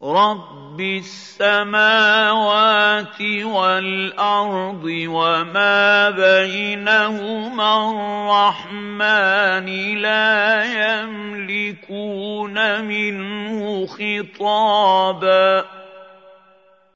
رَبِّ السَّمَاوَاتِ وَالْأَرْضِ وَمَا بَيْنَهُمَا الرَّحْمَٰنِ لَا يَمْلِكُونَ مِنْهُ خِطَابًا